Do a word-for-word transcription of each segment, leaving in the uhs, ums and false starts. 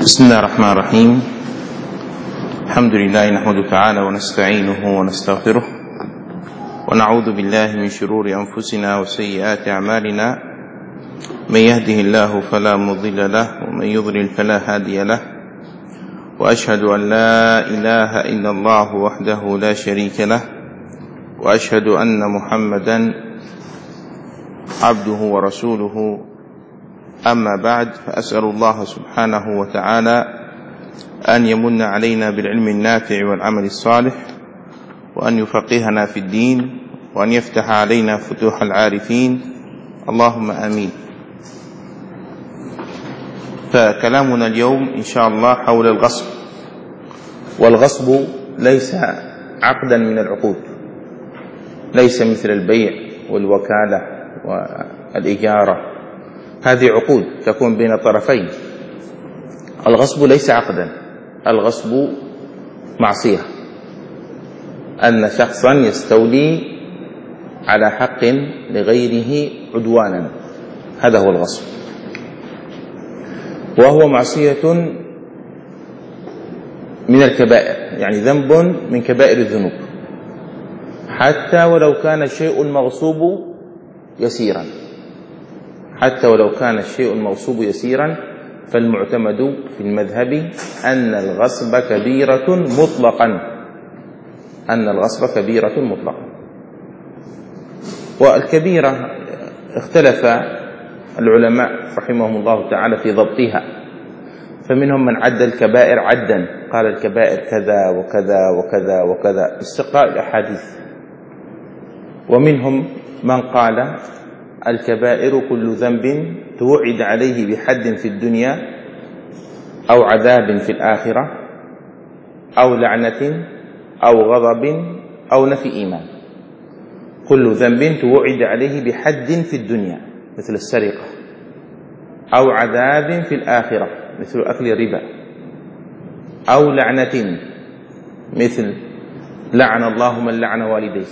بسم الله الرحمن الرحيم. الحمد لله نحمده تعالى ونستعينه ونستغفره ونعوذ بالله من شرور أنفسنا وسيئات أعمالنا، من يهده الله فلا مضل له ومن يضلل فلا هادي له، وأشهد أن لا إله إلا الله وحده لا شريك له، وأشهد أن محمدا عبده ورسوله. أما بعد، فأسأل الله سبحانه وتعالى أن يمن علينا بالعلم النافع والعمل الصالح، وأن يفقهنا في الدين، وأن يفتح علينا فتوح العارفين، اللهم آمين. فكلامنا اليوم إن شاء الله حول الغصب. والغصب ليس عقدا من العقود، ليس مثل البيع والوكالة والإجارة، هذه عقود تكون بين الطرفين. الغصب ليس عقدا، الغصب معصية، أن شخصا يستولي على حق لغيره عدوانا، هذا هو الغصب، وهو معصية من الكبائر، يعني ذنب من كبائر الذنوب، حتى ولو كان الشيء المغصوب يسيرا، حتى ولو كان الشيء المغصوب يسيرا، فالمعتمد في المذهب أن الغصب كبيرة مطلقا، أن الغصب كبيرة مطلقا. والكبيرة اختلف العلماء رحمهم الله تعالى في ضبطها، فمنهم من عد الكبائر عدا، قال الكبائر كذا وكذا وكذا وكذا استقراء الأحاديث، ومنهم من قال الكبائر كل ذنب توعد عليه بحد في الدنيا أو عذاب في الآخرة أو لعنة أو غضب أو نفي إيمان. كل ذنب توعد عليه بحد في الدنيا مثل السرقة، أو عذاب في الآخرة مثل أكل الربا، أو لعنة مثل لعن الله من لعن والديه،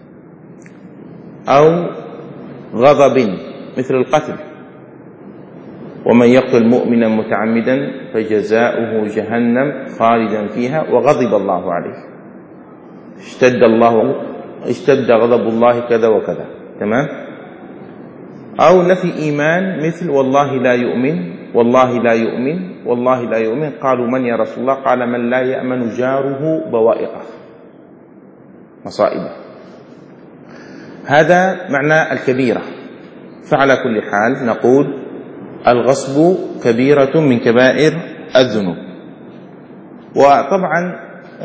أو غضب مثل القتل، ومن يقتل مؤمنا متعمدا فجزاؤه جهنم خالدا فيها وغضب الله عليه، اشتد الله اشتد غضب الله كذا وكذا، تمام. أو نفي إيمان مثل والله لا يؤمن، والله لا يؤمن، والله لا يؤمن. قالوا من يا رسول الله؟ قال من لا يأمن جاره بوائقه، مصائبه. هذا معنى الكبيرة. فعلى كل حال نقول الغصب كبيرة من كبائر الذنوب. وطبعا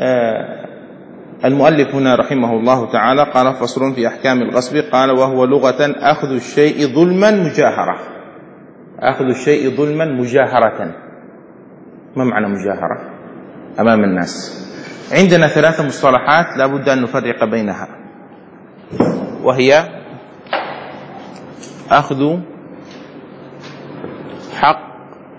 المؤلف هنا رحمه الله تعالى قال فصل في أحكام الغصب، قال وهو لغة أخذ الشيء ظلما مجاهرة. أخذ الشيء ظلما مجاهرة. ما معنى مجاهرة؟ أمام الناس. عندنا ثلاثة مصطلحات لا بد أن نفرق بينها، وهي أخذ حق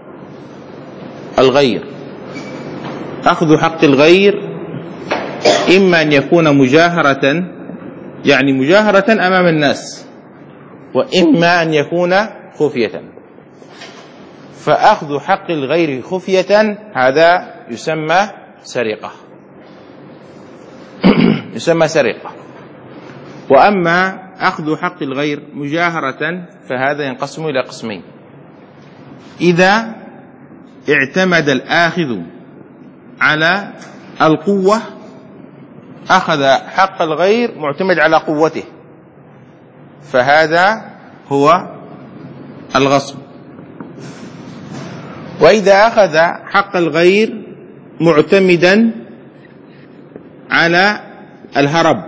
الغير. أخذ حق الغير إما أن يكون مجاهرة، يعني مجاهرة أمام الناس، وإما أن يكون خفية. فأخذ حق الغير خفية هذا يسمى سرقة، يسمى سرقة. وأما أخذ حق الغير مجاهرة فهذا ينقسم إلى قسمين. إذا اعتمد الآخذ على القوة، أخذ حق الغير معتمد على قوته، فهذا هو الغصب. وإذا أخذ حق الغير معتمدا على الهرب،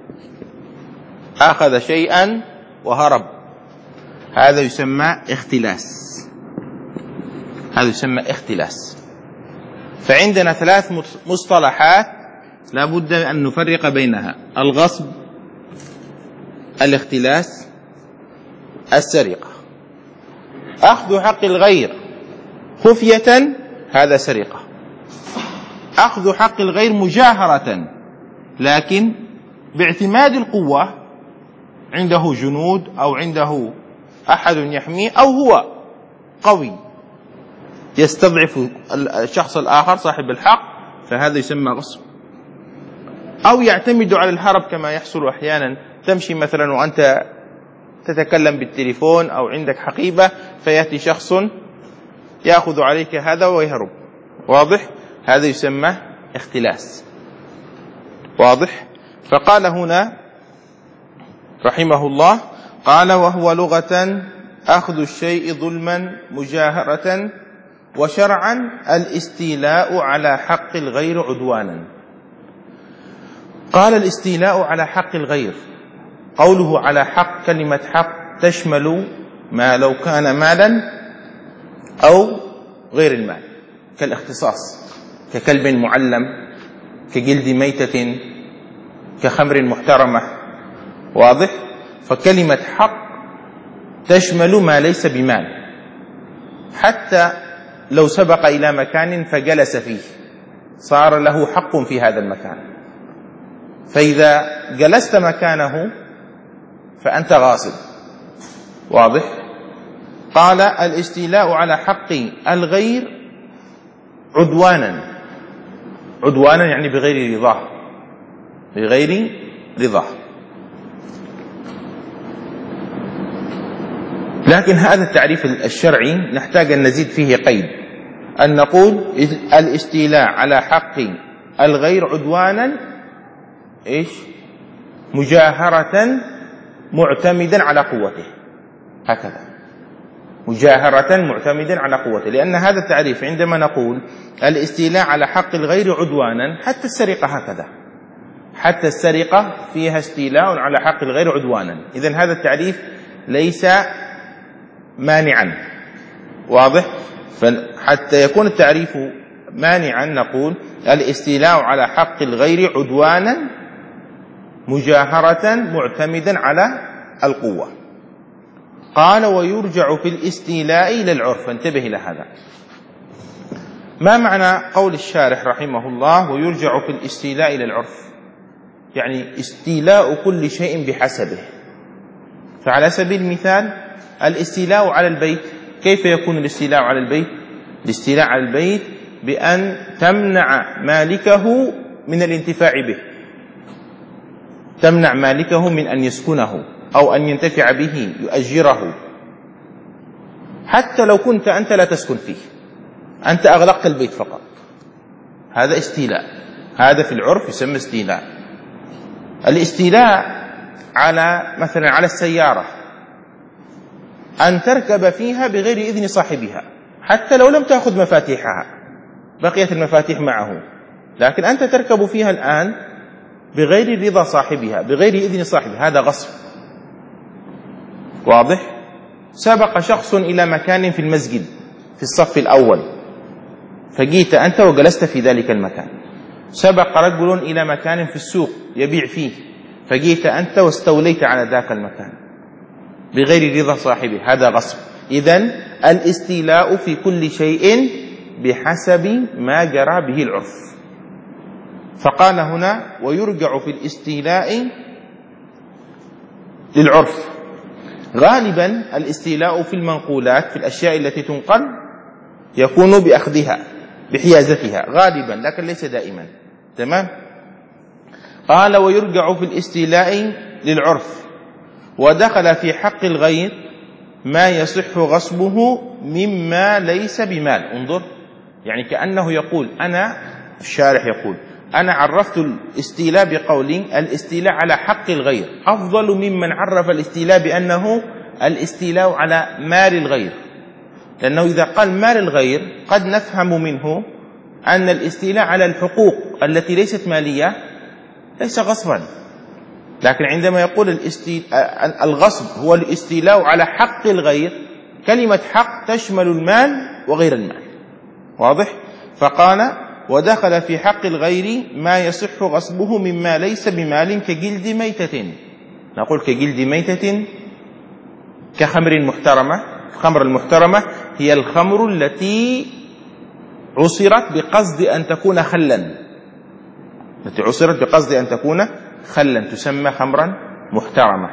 أخذ شيئا وهرب، هذا يسمى اختلاس، هذا يسمى اختلاس. فعندنا ثلاث مصطلحات لا بد أن نفرق بينها: الغصب، الاختلاس، السرقة. أخذ حق الغير خفية هذا سرقة. أخذ حق الغير مجاهرة لكن باعتماد القوة، عنده جنود أو عنده أحد يحميه أو هو قوي، يستضعف الشخص الآخر صاحب الحق، فهذا يسمى غصب. أو يعتمد على الهرب كما يحصل أحيانا، تمشي مثلا وأنت تتكلم بالتليفون أو عندك حقيبة فيأتي شخص يأخذ عليك هذا ويهرب، واضح؟ هذا يسمى اختلاس، واضح؟ فقال هنا رحمه الله، قال: وهو لغة أخذ الشيء ظلما مجاهرة، وشرعا الاستيلاء على حق الغير عدوانا. قال: الاستيلاء على حق الغير، قوله على حق، كلمة حق تشمل ما لو كان مالا أو غير المال، كالاختصاص، ككلب معلم، كجلد ميتة، كخمر محترمة، واضح؟ فكلمة حق تشمل ما ليس بمال، حتى لو سبق إلى مكان فجلس فيه صار له حق في هذا المكان، فإذا جلست مكانه فأنت غاصب، واضح؟ قال: الاستيلاء على حق الغير عدوانا، عدوانا يعني بغير رضاه، بغير رضاه. لكن هذا التعريف الشرعي نحتاج أن نزيد فيه قيد، أن نقول الاستيلاء على حق الغير عدوانا إيش؟ مجاهرة معتمدا على قوته، هكذا، مجاهرة معتمدا على قوته. لأن هذا التعريف عندما نقول الاستيلاء على حق الغير عدوانا، حتى السرقة هكذا، حتى السرقة فيها استيلاء على حق الغير عدوانا. إذن هذا التعريف ليس مانعا، واضح؟ فحتى يكون التعريف مانعا نقول الاستيلاء على حق الغير عدوانا مجاهرة معتمدا على القوة. قال: ويرجع في الاستيلاء إلى العرف. انتبه إلى هذا، ما معنى قول الشارح رحمه الله ويرجع في الاستيلاء إلى العرف؟ يعني استيلاء كل شيء بحسبه. فعلى سبيل المثال الاستيلاء على البيت، كيف يكون الاستيلاء على البيت؟ الاستيلاء على البيت بأن تمنع مالكه من الانتفاع به، تمنع مالكه من أن يسكنه أو أن ينتفع به، يؤجره، حتى لو كنت أنت لا تسكن فيه، أنت أغلقت البيت فقط، هذا استيلاء، هذا في العرف يسمى استيلاء. الاستيلاء على مثلا على السيارة، أن تركب فيها بغير إذن صاحبها، حتى لو لم تأخذ مفاتيحها، بقيت المفاتيح معه، لكن أنت تركب فيها الآن بغير رضا صاحبها، بغير إذن صاحبها، هذا غصب، واضح؟ سبق شخص إلى مكان في المسجد في الصف الأول، فجيت أنت وجلست في ذلك المكان. سبق رجل إلى مكان في السوق يبيع فيه، فجيت أنت واستوليت على ذاك المكان بغير رضا صاحبه، هذا غصب. إذن الاستيلاء في كل شيء بحسب ما جرى به العرف. فقال هنا: ويرجع في الاستيلاء للعرف. غالبا الاستيلاء في المنقولات، في الأشياء التي تنقل، يكون بأخذها، بحيازتها غالبا، لكن ليس دائما، تمام؟ قال: ويرجع في الاستيلاء للعرف، ودخل في حق الغير ما يصح غصبه مما ليس بمال. انظر، يعني كأنه يقول، أنا الشارح يقول أنا عرفت الاستيلاء بقولي الاستيلاء على حق الغير أفضل ممن عرف الاستيلاء بأنه الاستيلاء على مال الغير، لأنه إذا قال مال الغير قد نفهم منه أن الاستيلاء على الحقوق التي ليست مالية ليس غصبا، لكن عندما يقول الغصب هو الاستيلاء على حق الغير، كلمة حق تشمل المال وغير المال، واضح؟ فقال: ودخل في حق الغير ما يصح غصبه مما ليس بمال كجلد ميتة. نقول كجلد ميتة، كخمر محترمة. الخمر المحترمة هي الخمر التي عصرت بقصد أن تكون خلا، التي عصرت بقصد أن تكون خلا تسمى خمرا محترمة.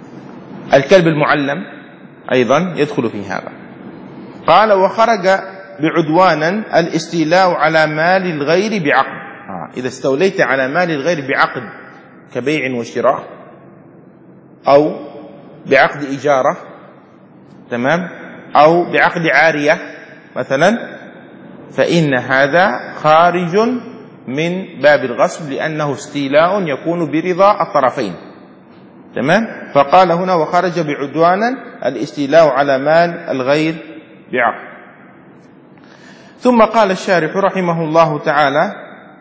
الكلب المعلم أيضا يدخل في هذا. قال: وخرج بعدوانا الاستيلاء على مال الغير بعقد. إذا استوليت على مال الغير بعقد كبيع وشراء أو بعقد إجارة، تمام، أو بعقد عارية مثلا، فإن هذا خارج من باب الغصب، لأنه استيلاء يكون برضا الطرفين، تمام. فقال هنا وخرج بعدوانا الاستيلاء على مال الغير بعقد. ثم قال الشارح رحمه الله تعالى: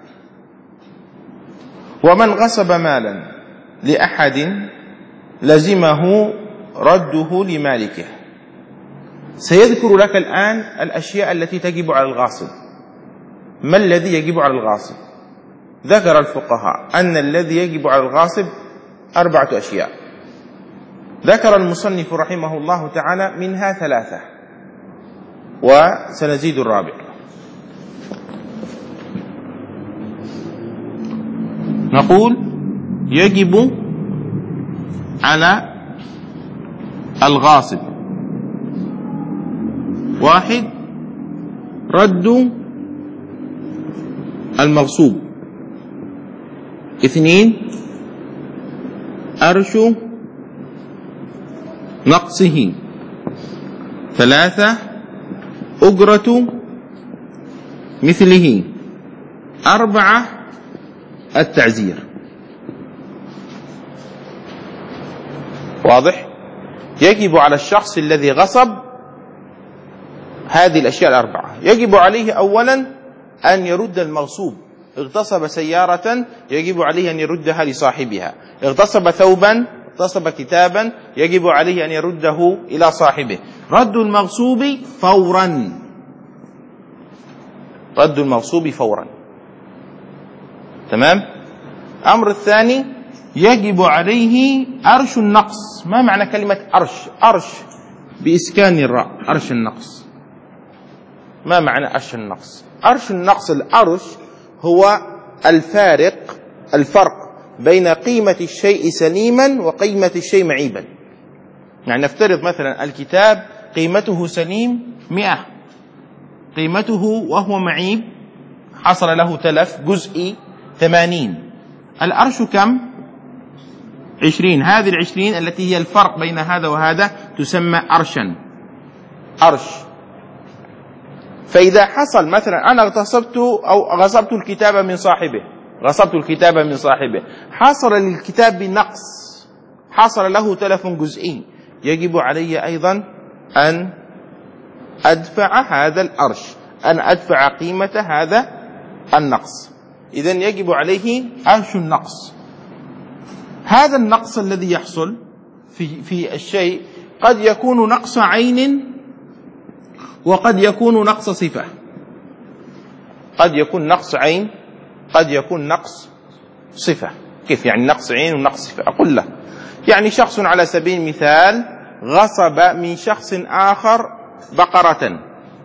ومن غصب مالا لأحد لزمه رده لمالكه. سيذكر لك الآن الأشياء التي تجب على الغاصب. ما الذي يجب على الغاصب؟ ذكر الفقهاء أن الذي يجب على الغاصب أربعة أشياء، ذكر المصنف رحمه الله تعالى منها ثلاثة وسنزيد الرابع. نقول يجب على الغاصب: واحد، رد المغصوب. اثنين، أرش نقصه. ثلاثة، أجرة مثله. أربعة، التعزير. واضح؟ يجب على الشخص الذي غصب هذه الأشياء الأربعة. يجب عليه أولا أن يرد المغصوب. اغتصب سيارة يجب عليه أن يردها لصاحبها، اغتصب ثوبا، اغتصب كتابا، يجب عليه أن يرده إلى صاحبه. رد المغصوب فورا، رد المغصوب فورا، تمام. أمر الثاني، يجب عليه أرش النقص. ما معنى كلمة أرش؟ أرش بإسكان الراء، أرش النقص. ما معنى أرش النقص؟ أرش النقص، الأرش هو الفارق الفرق بين قيمة الشيء سليما وقيمة الشيء معيبا. يعني نفترض مثلا الكتاب قيمته سليم مئة، قيمته وهو معيب حصل له تلف جزئي ثمانين. الأرش كم؟ عشرين. هذه العشرين التي هي الفرق بين هذا وهذا تسمى أرشا، أرش. فإذا حصل مثلا أنا اغتصبت أو غصبت الكتاب من صاحبه، غصبت الكتاب من صاحبه، حصل للكتاب نقص، حصل له تلف جزئي، يجب علي أيضا أن أدفع هذا الأرش، أن أدفع قيمة هذا النقص. إذن يجب عليه أرش النقص. هذا النقص الذي يحصل في في الشيء قد يكون نقص عين وقد يكون نقص صفة. قد يكون نقص عين، قد يكون نقص صفة. كيف يعني نقص عين ونقص صفة؟ أقول له يعني شخص على سبيل المثال غصب من شخص آخر بقرة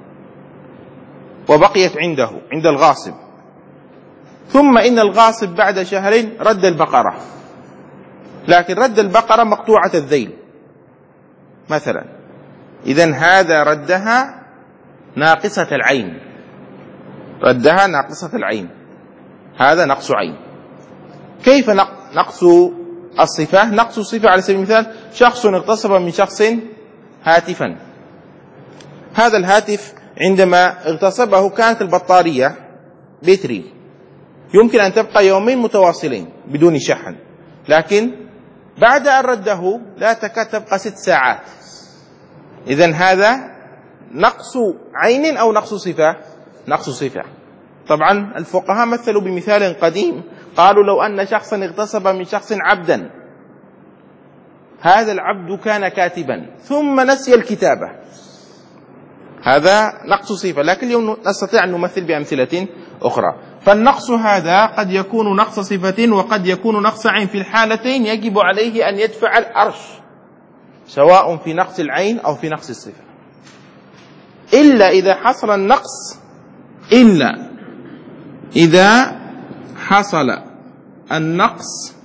وبقيت عنده عند الغاصب، ثم إن الغاصب بعد شهرين رد البقرة، لكن رد البقرة مقطوعة الذيل مثلا، إذن هذا ردها ناقصة العين، ردها ناقصة العين، هذا نقص عين. كيف نقص الصفة؟ نقص الصفة على سبيل المثال شخص اغتصب من شخص هاتفا، هذا الهاتف عندما اغتصبه كانت البطارية بتري، يمكن أن تبقى يومين متواصلين بدون شحن، لكن بعد أن رده لا تكاد تبقى ست ساعات. إذن هذا نقص عين أو نقص صفة؟ نقص صفة. طبعا الفقهاء مثلوا بمثال قديم، قالوا لو أن شخصا اغتصب من شخص عبدا، هذا العبد كان كاتبا ثم نسي الكتابة، هذا نقص صفة، لكن اليوم نستطيع أن نمثل بأمثلة أخرى. فالنقص هذا قد يكون نقص صفة وقد يكون نقص عين، في الحالتين يجب عليه أن يدفع الأرش، سواء في نقص العين أو في نقص الصفة، إلا إذا حصل النقص إلا إذا حصل النقص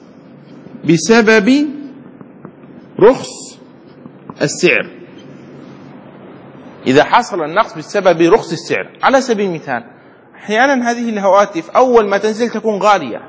بسبب رخص السعر. إذا حصل النقص بسبب رخص السعر. على سبيل المثال أحيانا هذه الهواتف أول ما تنزل تكون غالية،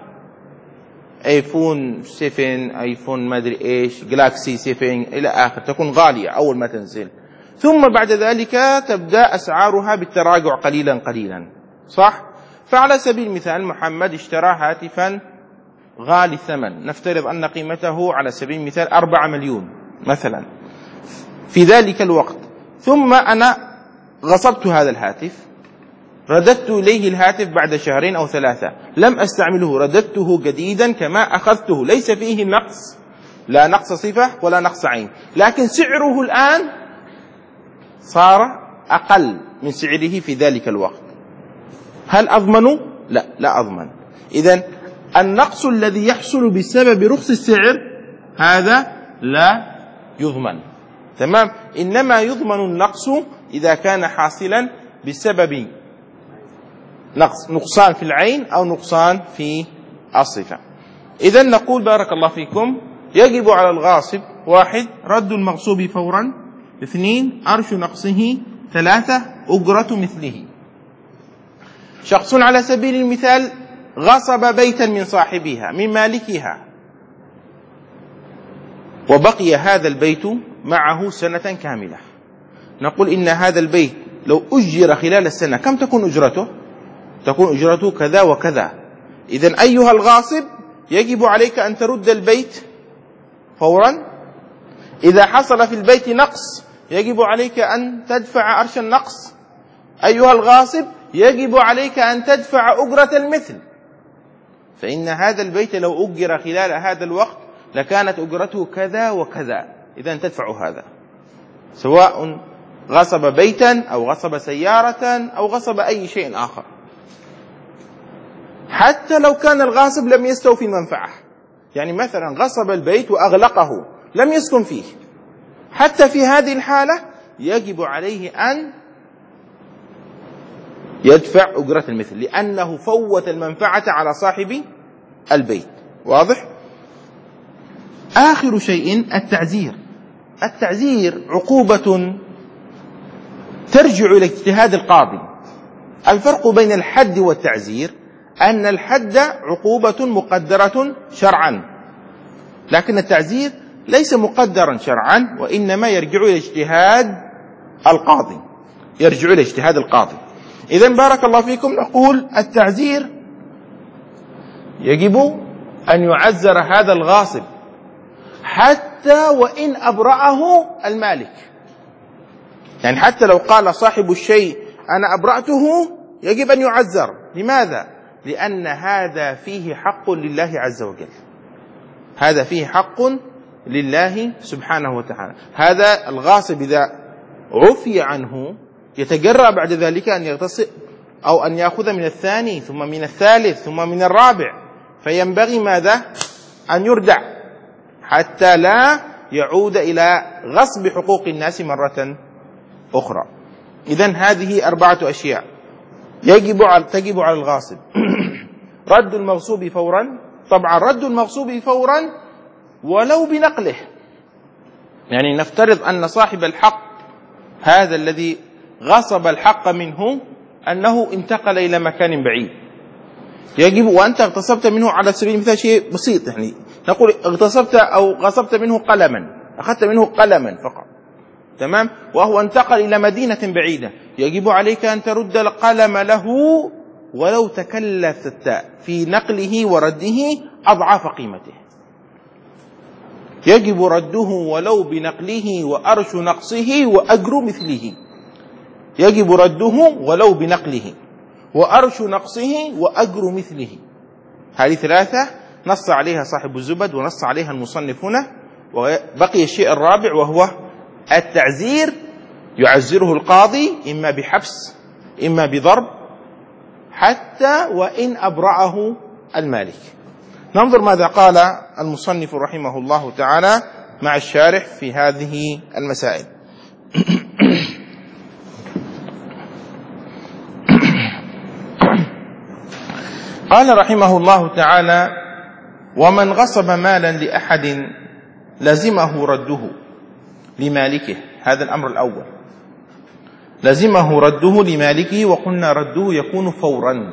ايفون سبعة، ايفون ما ادري ايش، جلاكسي سبعة الى اخر، تكون غالية اول ما تنزل، ثم بعد ذلك تبدأ اسعارها بالتراجع قليلا قليلا، صح؟ فعلى سبيل المثال محمد اشترى هاتفا غالي الثمن، نفترض ان قيمته على سبيل المثال أربعة مليون مثلا في ذلك الوقت، ثم انا غصبت هذا الهاتف، رددت إليه الهاتف بعد شهرين أو ثلاثة، لم أستعمله، رددته جديدا كما أخذته، ليس فيه نقص، لا نقص صفة ولا نقص عين، لكن سعره الآن صار أقل من سعره في ذلك الوقت. هل أضمن؟ لا، لا أضمن. إذن النقص الذي يحصل بسبب رخص السعر هذا لا يضمن، تمام؟ إنما يضمن النقص إذا كان حاصلا بسبب نقص نقصان في العين أو نقصان في الصفة. إذن نقول بارك الله فيكم يجب على الغاصب: واحد، رد المغصوب فورا، اثنين، أرش نقصه، ثلاثة، أجرة مثله. شخص على سبيل المثال غصب بيتا من صاحبها من مالكها، وبقي هذا البيت معه سنة كاملة، نقول إن هذا البيت لو أجر خلال السنة كم تكون أجرته؟ تكون أجرته كذا وكذا. إذن أيها الغاصب يجب عليك أن ترد البيت فورا. إذا حصل في البيت نقص يجب عليك أن تدفع أرش النقص. أيها الغاصب يجب عليك أن تدفع أجرة المثل، فإن هذا البيت لو أجر خلال هذا الوقت لكانت أجرته كذا وكذا، إذن تدفع هذا، سواء غصب بيتا أو غصب سيارة أو غصب أي شيء آخر، حتى لو كان الغاصب لم يستوفي المنفعة. يعني مثلا غصب البيت وأغلقه لم يسكن فيه، حتى في هذه الحالة يجب عليه أن يدفع أجرة المثل، لأنه فوت المنفعة على صاحب البيت. واضح؟ آخر شيء التعزير. التعزير عقوبة ترجع إلى اجتهاد القاضي. الفرق بين الحد والتعزير أن الحد عقوبة مقدرة شرعا، لكن التعزير ليس مقدرا شرعا، وإنما يرجع إلى اجتهاد القاضي، يرجع إلى اجتهاد القاضي. إذن بارك الله فيكم نقول التعزير يجب أن يعزر هذا الغاصب حتى وإن أبرأه المالك. يعني حتى لو قال صاحب الشيء أنا أبرأته يجب أن يعزر. لماذا؟ لأن هذا فيه حق لله عز وجل، هذا فيه حق لله سبحانه وتعالى. هذا الغاصب إذا عفي عنه يتجرأ بعد ذلك أن يغتصب أو أن يأخذ من الثاني ثم من الثالث ثم من الرابع، فينبغي ماذا؟ أن يردع حتى لا يعود إلى غصب حقوق الناس مرة أخرى. إذن هذه أربعة أشياء يجب على تجب على الغاصب: رد المغصوب فورا، طبعا رد المغصوب فورا ولو بنقله. يعني نفترض أن صاحب الحق هذا الذي غصب الحق منه أنه انتقل إلى مكان بعيد، يجب، وأنت اغتصبت منه على سبيل المثال شيء بسيط، يعني نقول اغتصبت أو غصبت منه قلما، أخذت منه قلما فقط، تمام، وهو انتقل إلى مدينة بعيدة، يجب عليك أن ترد القلم له ولو تكلفت في نقله ورده أضعاف قيمته. يجب رده ولو بنقله وأرش نقصه وأجر مثله. يجب رده ولو بنقله وأرش نقصه وأجر مثله. هذه ثلاثة نص عليها صاحب الزبد ونص عليها المصنف هنا. وبقي الشيء الرابع وهو التعزير. يعزره القاضي إما بحبس إما بضرب حتى وإن أبرأه المالك. ننظر ماذا قال المصنف رحمه الله تعالى مع الشارح في هذه المسائل. قال رحمه الله تعالى: ومن غصب مالا لأحد لزمه رده لمالكه. هذا الأمر الأول. لزمه رده لمالكه، وقلنا رده يكون فورا،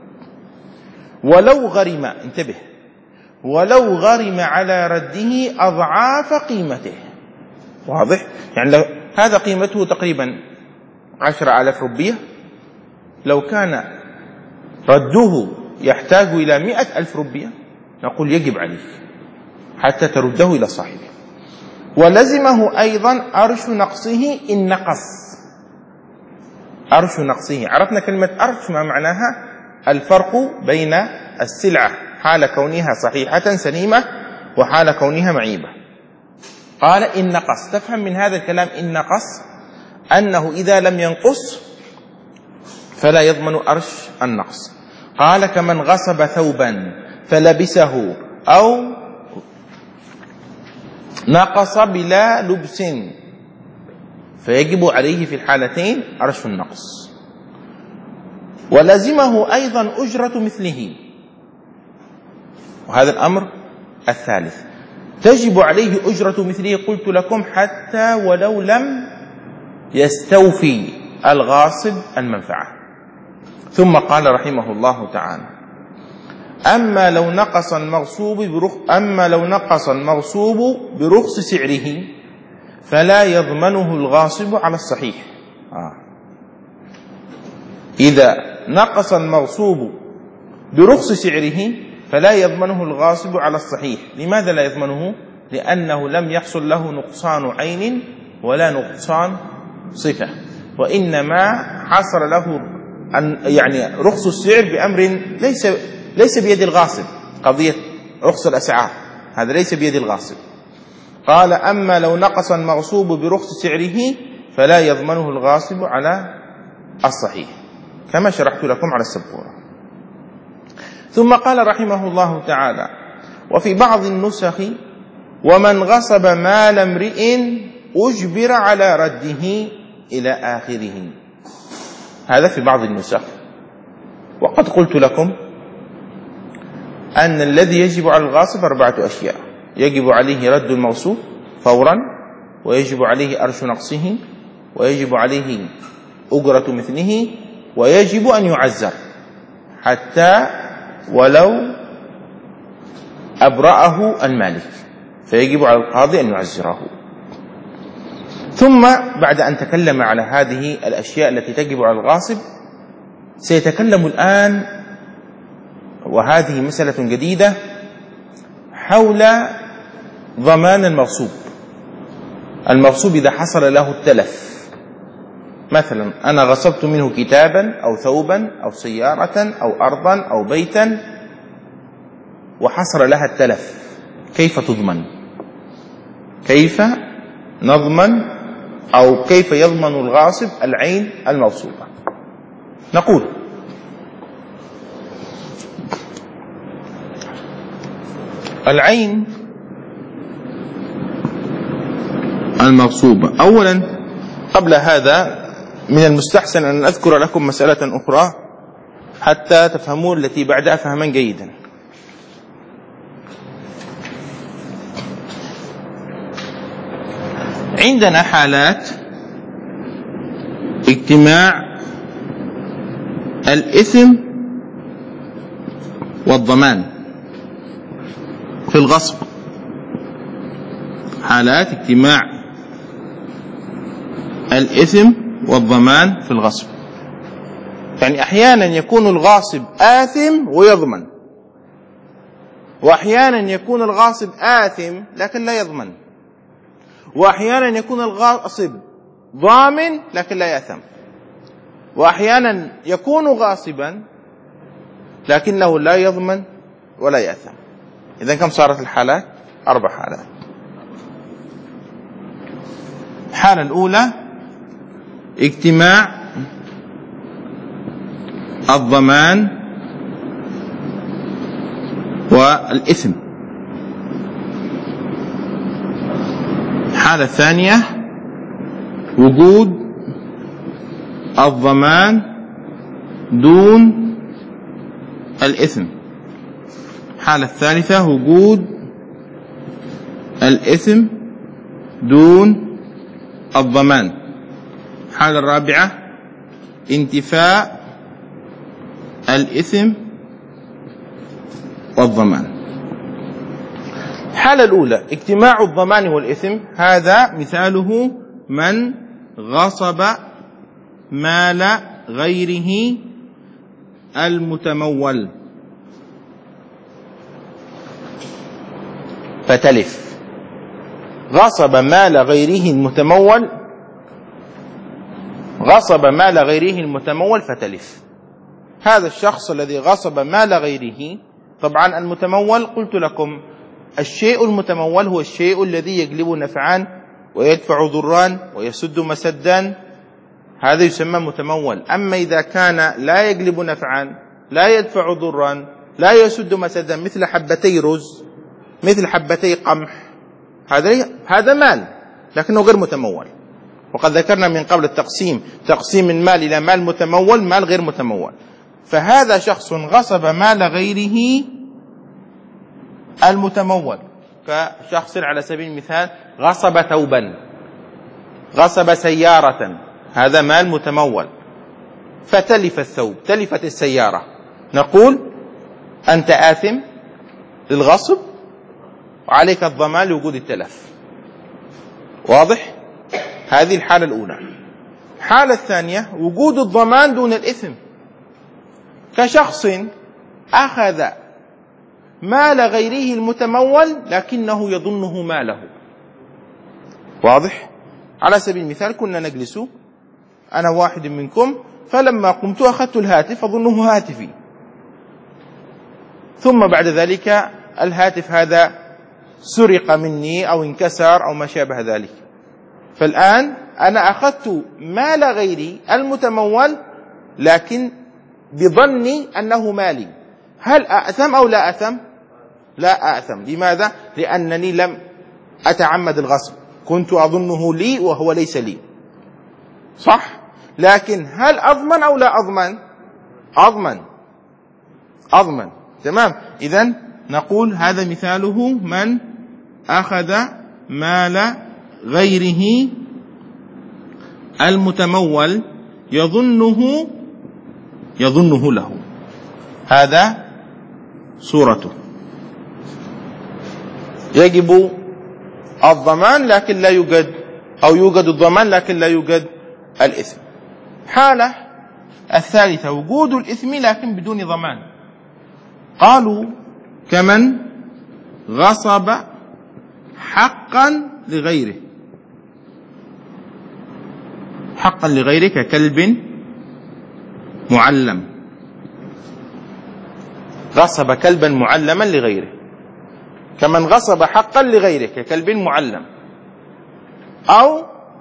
ولو غرم، انتبه، ولو غرم على رده أضعاف قيمته. واضح؟ يعني لو هذا قيمته تقريبا عشرة آلاف روبية، لو كان رده يحتاج إلى مئة ألف روبية نقول يجب عليك حتى ترده إلى صاحبه. ولزمه أيضا أرش نقصه إن نقص. أرش نقصه، عرفنا كلمة أرش ما معناها؟ الفرق بين السلعة حال كونها صحيحة سليمة وحال كونها معيبة. قال إن نقص، تفهم من هذا الكلام إن نقص أنه إذا لم ينقص فلا يضمن أرش النقص. قال كمن غصب ثوبا فلبسه أو نقص بلا لبس فيجب عليه في الحالتين أرش النقص. ولزمه أيضا أجرة مثله، وهذا الأمر الثالث، تجب عليه أجرة مثله، قلت لكم حتى ولو لم يستوفي الغاصب المنفعة. ثم قال رحمه الله تعالى: أما لو نقص المغصوب برخص أما لو نقص المغصوب برخص سعره فلا يضمنه الغاصب على الصحيح. آه. إذا نقص المغصوب برخص سعره فلا يضمنه الغاصب على الصحيح. لماذا لا يضمنه؟ لأنه لم يحصل له نقصان عين ولا نقصان صفة، وإنما حصل له أن يعني رخص السعر بأمر ليس ليس بيد الغاصب. قضية رخص الأسعار هذا ليس بيد الغاصب. قال: أما لو نقص المغصوب برخص سعره فلا يضمنه الغاصب على الصحيح، كما شرحت لكم على السبورة. ثم قال رحمه الله تعالى: وفي بعض النسخ: ومن غصب مال امرئ أجبر على رده إلى آخره. هذا في بعض النسخ. وقد قلت لكم أن الذي يجب على الغاصب أربعة أشياء: يجب عليه رد المغصوب فورا، ويجب عليه أرش نقصه، ويجب عليه أجرة مثله، ويجب أن يعزر حتى ولو أبرأه المالك، فيجب على القاضي أن يعزره. ثم بعد أن تكلم على هذه الأشياء التي تجب على الغاصب سيتكلم الآن، وهذه مسألة جديدة، حول ضمان المغصوب. المغصوب إذا حصل له التلف، مثلا أنا غصبت منه كتابا أو ثوبا أو سيارة أو أرضا أو بيتا وحصل لها التلف، كيف تضمن؟ كيف نضمن أو كيف يضمن الغاصب العين المغصوبة؟ نقول: العين المغصوبة، أولا قبل هذا من المستحسن أن أذكر لكم مسألة أخرى حتى تفهمون التي بعدها فهما جيدا. عندنا حالات اجتماع الإثم والضمان في الغصب، حالات اجتماع الإثم والضمان في الغصب. يعني أحيانا يكون الغاصب آثم ويضمن، وأحيانا يكون الغاصب آثم لكن لا يضمن، وأحيانا يكون الغاصب ضامن لكن لا يأثم، وأحيانا يكون غاصبا لكنه لا يضمن ولا يأثم. إذن كم صارت الحالات؟ أربع حالات. الحالة الأولى اجتماع الضمان والإثم. الحالة الثانية وجود الضمان دون الإثم. الحالة الثالثة وجود الإثم دون الضمان. الحالة الرابعة انتفاء الإثم والضمان. الحالة الأولى اجتماع الضمان والإثم، هذا مثاله من غصب مال غيره المتمول فتلف. غصب مال غيره المتمول غصب مال غيره المتمول فتلف. هذا الشخص الذي غصب مال غيره، طبعا المتمول قلت لكم الشيء المتمول هو الشيء الذي يجلب نفعان ويدفع ضران ويسد مسدا، هذا يسمى متمول. أما إذا كان لا يجلب نفعا لا يدفع ضرا لا يسد مسدا مثل حبتي رز مثل حبتي قمح، هذا هذا مال لكنه غير متمول. وقد ذكرنا من قبل التقسيم، تقسيم المال إلى مال متمول مال غير متمول. فهذا شخص غصب مال غيره المتمول، كشخص على سبيل المثال غصب ثوبا، غصب سيارة، هذا مال متمول، فتلف الثوب، تلفت السيارة، نقول أنت آثم للغصب وعليك الضمان لوجود التلف. واضح؟ هذه الحالة الأولى. الحالة الثانية وجود الضمان دون الإثم، كشخص أخذ مال غيره المتمول لكنه يظنه ماله. واضح؟ على سبيل المثال كنا نجلس أنا واحد منكم، فلما قمت أخذت الهاتف أظنه هاتفي، ثم بعد ذلك الهاتف هذا سرق مني أو انكسر أو ما شابه ذلك، فالآن أنا أخذت مال غيري المتمول لكن بظني أنه مالي، هل أأثم أو لا أثم؟ لا أأثم. لماذا؟ لأنني لم أتعمد الغصب، كنت أظنه لي وهو ليس لي، صح؟ لكن هل أضمن أو لا أضمن؟ أضمن أضمن تمام. إذن نقول هذا مثاله من أخذ مال غيره المتمول يظنه يظنه له، هذا صورته. يجب الضمان لكن لا يوجد، أو يوجد الضمان لكن لا يوجد الإثم. حالة الثالثة وجود الإثم لكن بدون ضمان، قالوا كمن غصب حقا لغيره، حقا لغيره ككلب معلم، غصب كلبا معلما لغيره، كمن غصب حقا لغيره ككلب معلم، أو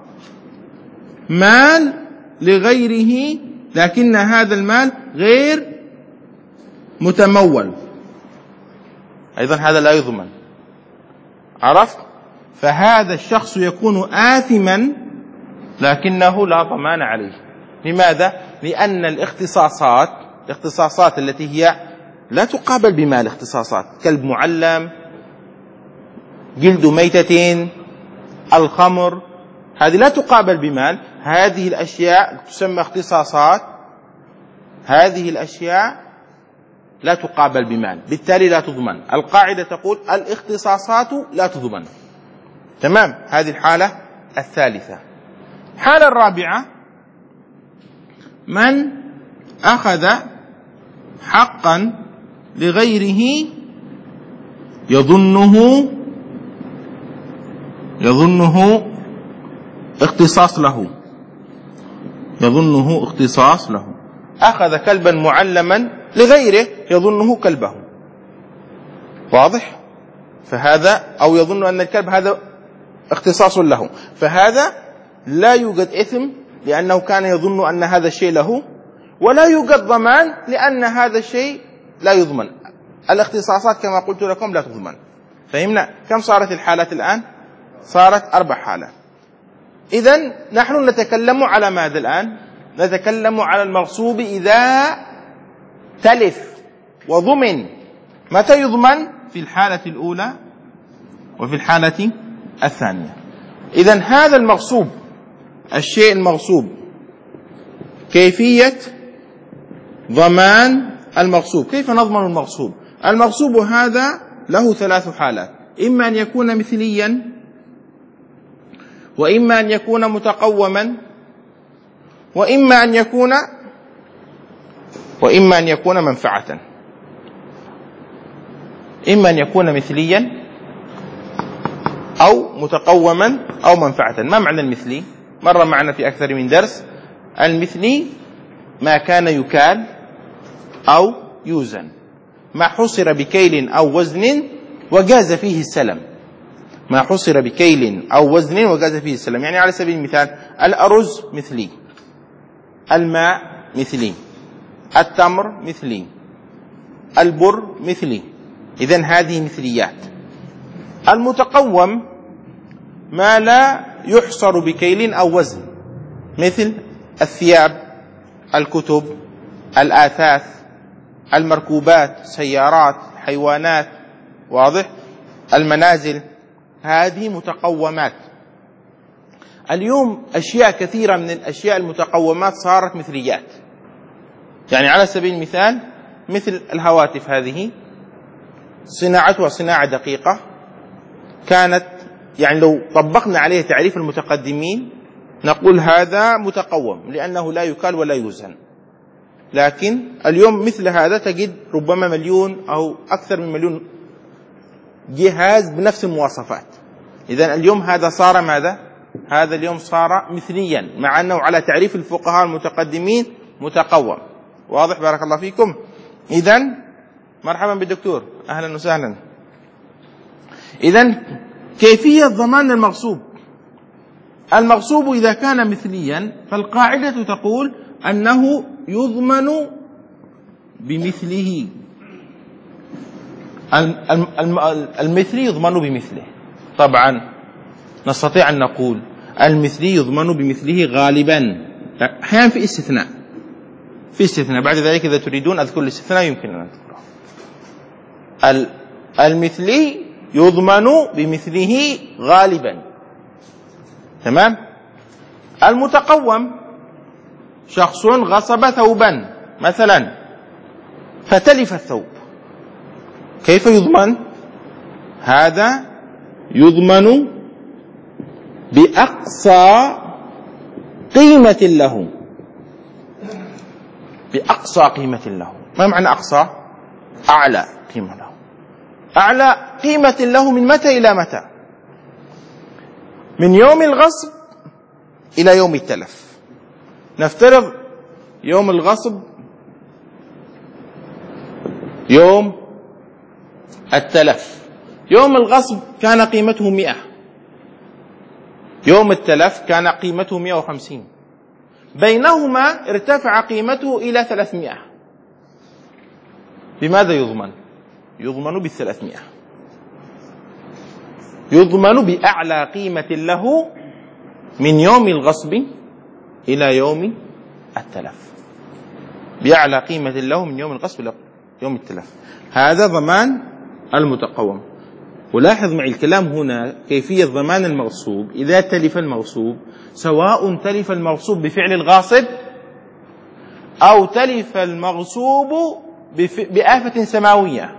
مال لغيره لكن هذا المال غير متمول، أيضا هذا لا يضمن. عرفت؟ فهذا الشخص يكون آثما لكنه لا ضمان عليه. لماذا؟ لأن الاختصاصات الاختصاصات التي هي لا تقابل بمال، اختصاصات كلب معلم، جلد ميتة، الخمر، هذه لا تقابل بمال، هذه الأشياء تسمى اختصاصات، هذه الأشياء لا تقابل بمال، بالتالي لا تضمن. القاعدة تقول الاختصاصات لا تضمن. تمام. هذه الحالة الثالثة. الحالة الرابعة من أخذ حقا لغيره يظنه يظنه اختصاص له يظنه اختصاص له أخذ كلبا معلما لغيره يظنه كلبه. واضح؟ فهذا أو يظن أن الكلب هذا اختصاص له، فهذا لا يوجد إثم لأنه كان يظن أن هذا الشيء له، ولا يوجد ضمان لأن هذا الشيء لا يضمن. الاختصاصات كما قلت لكم لا تضمن. فهمنا كم صارت الحالات الآن؟ صارت أربع حالات. إذن نحن نتكلم على ماذا الآن؟ نتكلم على المغصوب إذا تلف وضمن. متى يضمن؟ في الحالة الأولى وفي الحالة الثانية. إذن هذا المغصوب، الشيء المغصوب كيفية ضمان المغصوب. كيف نضمن المغصوب؟ المغصوب هذا له ثلاث حالات: إما أن يكون مثليا، وإما أن يكون متقوما، وإما أن يكون وإما أن يكون منفعة. إما أن يكون مثليا أو متقوما أو منفعة. ما معنى المثلي؟ مر معنا في أكثر من درس. المثلي ما كان يكال أو يوزن، ما حصر بكيل أو وزن وجاز فيه السلم. ما حصر بكيل أو وزن وجاز فيه السلم. يعني على سبيل المثال الأرز مثلي، الماء مثلي، التمر مثلي، البر مثلي. إذن هذه مثليات. المتقوم ما لا يحصر بكيل أو وزن، مثل الثياب، الكتب، الآثاث، المركوبات، سيارات، حيوانات، واضح، المنازل، هذه متقومات. اليوم أشياء كثيرة من الأشياء المتقومات صارت مثليات. يعني على سبيل المثال مثل الهواتف، هذه صناعتها صناعة دقيقة، كانت يعني لو طبقنا عليه تعريف المتقدمين نقول هذا متقوم لأنه لا يكال ولا يوزن. لكن اليوم مثل هذا تجد ربما مليون أو أكثر من مليون جهاز بنفس المواصفات. إذن اليوم هذا صار ماذا؟ هذا اليوم صار مثليا، مع أنه على تعريف الفقهاء المتقدمين متقوم. واضح؟ بارك الله فيكم. إذن مرحبا بالدكتور، أهلا وسهلا. إذن كيفية ضمان المغصوب. المغصوب إذا كان مثليا فالقاعدة تقول أنه يضمن بمثله. المثلي يضمن بمثله. طبعا نستطيع أن نقول المثلي يضمن بمثله غالبا، أحيانا في استثناء، في استثناء بعد ذلك إذا تريدون أذكر الاستثناء يمكن أن أذكره. المثلي يضمن بمثله غالبا، تمام. المتقوم شخص غصب ثوبا مثلا فتلف الثوب، كيف يضمن؟ هذا يضمن بأقصى قيمة له، بأقصى قيمة له. ما معنى أقصى؟ أعلى قيمة له. أعلى قيمة له من متى إلى متى؟ من يوم الغصب إلى يوم التلف. نفترض يوم الغصب يوم التلف. يوم الغصب كان قيمته مئة، يوم التلف كان قيمته مئة وخمسين، بينهما ارتفع قيمته إلى ثلاثمئة. بماذا يضمن؟ يضمن بالثلاثمئة، يضمن بأعلى قيمة له من يوم الغصب إلى يوم التلف، بأعلى قيمة له من يوم الغصب إلى يوم التلف. هذا ضمان المتقوم. ولاحظ معي الكلام هنا كيفية ضمان المغصوب. إذا تلف المغصوب، سواء تلف المغصوب بفعل الغاصب أو تلف المغصوب بآفة سماوية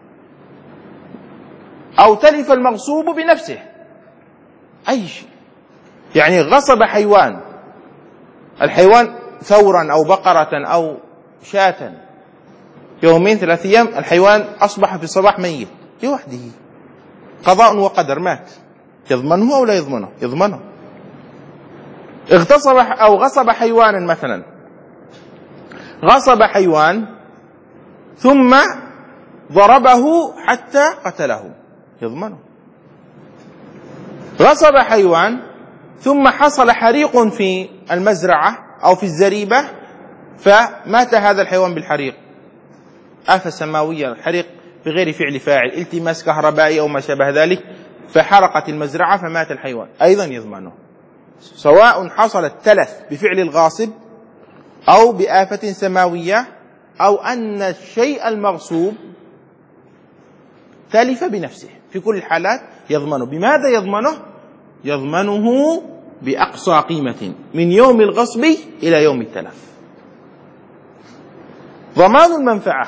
أو تلف المغصوب بنفسه، أي شيء. يعني غصب حيوان، الحيوان ثورا أو بقرة أو شاة، يومين ثلاث أيام الحيوان أصبح في الصباح ميت لوحده، قضاء وقدر، مات، يضمنه أو لا يضمنه؟ يضمنه. اغتصب أو غصب حيوانا مثلا، غصب حيوان ثم ضربه حتى قتله، يضمنه. غصب حيوان ثم حصل حريق في المزرعة أو في الزريبة فمات هذا الحيوان بالحريق، آفة سماوية، حريق بغير فعل فاعل، التماس كهربائي أو ما شابه ذلك، فحرقت المزرعة فمات الحيوان، أيضا يضمنه. سواء حصل التلف بفعل الغاصب أو بآفة سماوية أو أن الشيء المغصوب تلف بنفسه، في كل الحالات يضمنه. بماذا يضمنه؟ يضمنه بأقصى قيمة من يوم الغصب إلى يوم التلف. ضمان المنفعة،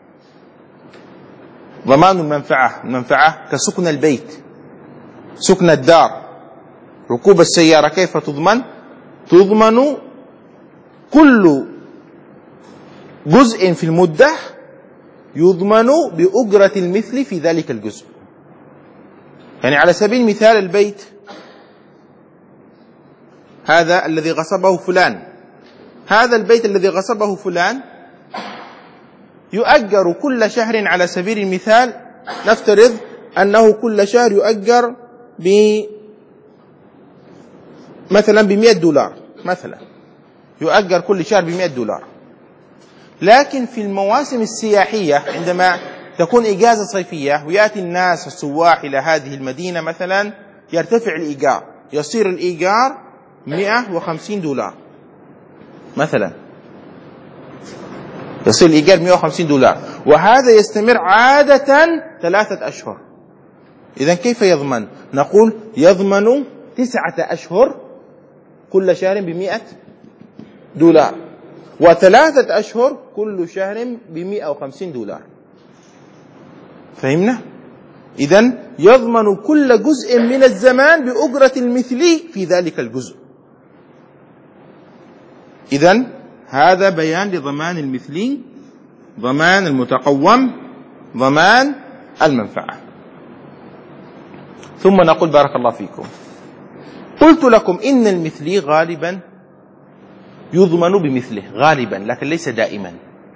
ضمان المنفعة، المنفعة كسكن البيت، سكن الدار، ركوب السيارة، كيف تضمن؟ تضمن كل جزء في المدة يضمن بأجرة المثل في ذلك الجزء. يعني على سبيل المثال البيت هذا الذي غصبه فلان، هذا البيت الذي غصبه فلان يؤجر كل شهر، على سبيل المثال نفترض أنه كل شهر يؤجر ب مثلا بمئة دولار، مثلا يؤجر كل شهر بمئة دولار. لكن في المواسم السياحية عندما تكون إجازة صيفية ويأتي الناس السواح إلى هذه المدينة مثلا، يرتفع الإيجار، يصير الإيجار مئة وخمسين دولار مثلا، يصير الإيجار مئة وخمسين دولار، وهذا يستمر عادة ثلاثة أشهر. إذن كيف يضمن؟ نقول يضمن تسعة أشهر كل شهر بمئة دولار، وثلاثة أشهر كل شهر بمئة وخمسين دولار. فهمنا؟ إذن يضمن كل جزء من الزمان بأجرة المثل في ذلك الجزء. إذن هذا بيان لضمان المثل، ضمان المتقوم، ضمان المنفعة. ثم نقول بارك الله فيكم، قلت لكم إن المثلي غالبا يضمن بمثله، غالبا لكن ليس دائما.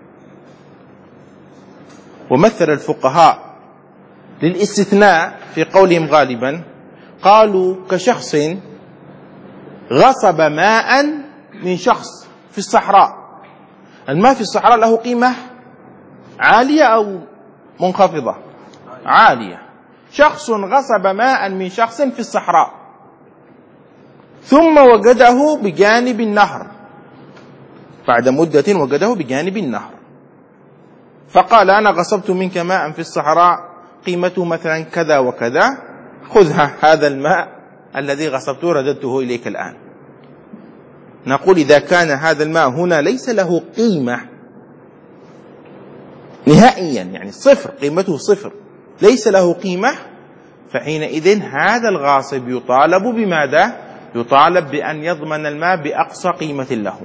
ومثل الفقهاء للاستثناء في قولهم غالبا، قالوا كشخص غصب ماء من شخص في الصحراء. الماء في الصحراء له قيمة عالية أو منخفضة؟ عالية. شخص غصب ماء من شخص في الصحراء ثم وجده بجانب النهر، بعد مدة وجده بجانب النهر، فقال أنا غصبت منك ماء في الصحراء قيمته مثلا كذا وكذا، خذها هذا الماء الذي غصبته رددته إليك الآن. نقول إذا كان هذا الماء هنا ليس له قيمة نهائيا، يعني صفر، قيمته صفر، ليس له قيمة، فحينئذ هذا الغاصب يطالب بماذا؟ يطالب بأن يضمن الماء بأقصى قيمة له،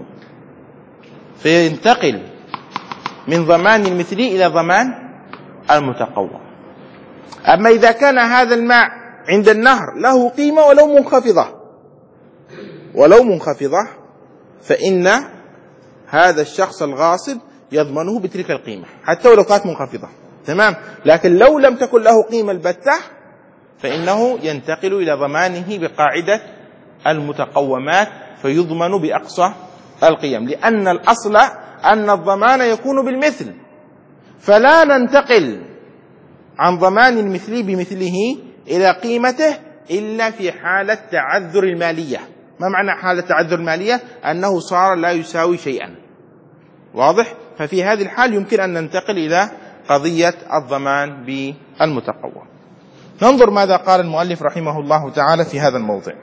فينتقل من ضمان المثلي إلى ضمان المتقوم. أما إذا كان هذا الماء عند النهر له قيمة ولو منخفضة ولو منخفضة فإن هذا الشخص الغاصب يضمنه بتلك القيمة حتى ولو كانت منخفضة، تمام. لكن لو لم تكن له قيمة البتة فإنه ينتقل إلى ضمانه بقاعدة المتقومات، فيضمن بأقصى القيم، لأن الأصل أن الضمان يكون بالمثل، فلا ننتقل عن ضمان المثلي بمثله إلى قيمته إلا في حالة تعذر المالية. ما معنى حالة تعذر المالية؟ أنه صار لا يساوي شيئا، واضح؟ ففي هذه الحال يمكن أن ننتقل إلى قضية الضمان بالمتقوم. ننظر ماذا قال المؤلف رحمه الله تعالى في هذا الموضع.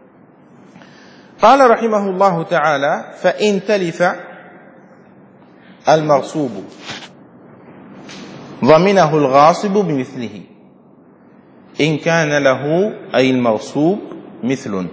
قال رحمه الله تعالى: فإن تلف المغصوب ضمنه الغاصب بمثله إن كان له أي المغصوب مثل.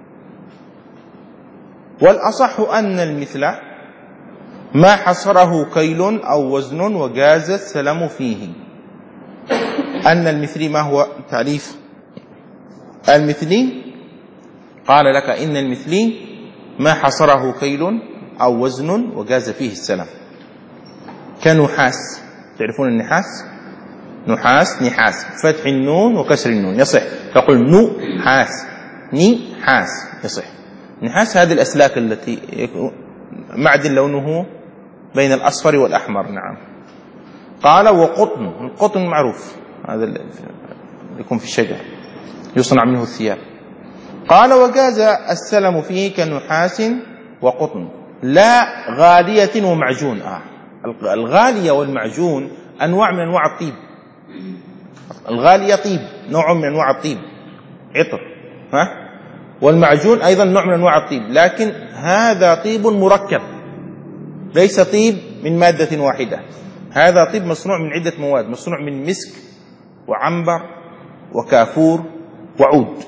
والأصح أن المثل ما حصره كيل أو وزن وجاز السلم فيه. أن المثلي ما هو تعريف المثلي؟ قال لك إن المثلي ما حصره كيل أو وزن وجاز فيه السلم، كنحاس. تعرفون النحاس؟ نحاس، نحاس، فتح النون وكسر النون يصح، تقول نحاس، نحاس يصح. نحاس هذه الأسلاك التي معدن لونه بين الأصفر والأحمر. نعم. قال وقطن، القطن معروف، هذا اللي يكون في الشجر يصنع منه الثياب. قال وجاز السلم فيه كنحاس وقطن، لا غالية ومعجون. آه. الغالية والمعجون أنواع من أنواع الطيب. الغالية طيب، نوع من أنواع الطيب، عطر، ها؟ والمعجون أيضا نوع من أنواع الطيب، لكن هذا طيب مركب، ليس طيب من مادة واحدة. هذا طيب مصنوع من عدة مواد، مصنوع من مسك وعنبر وكافور وعود،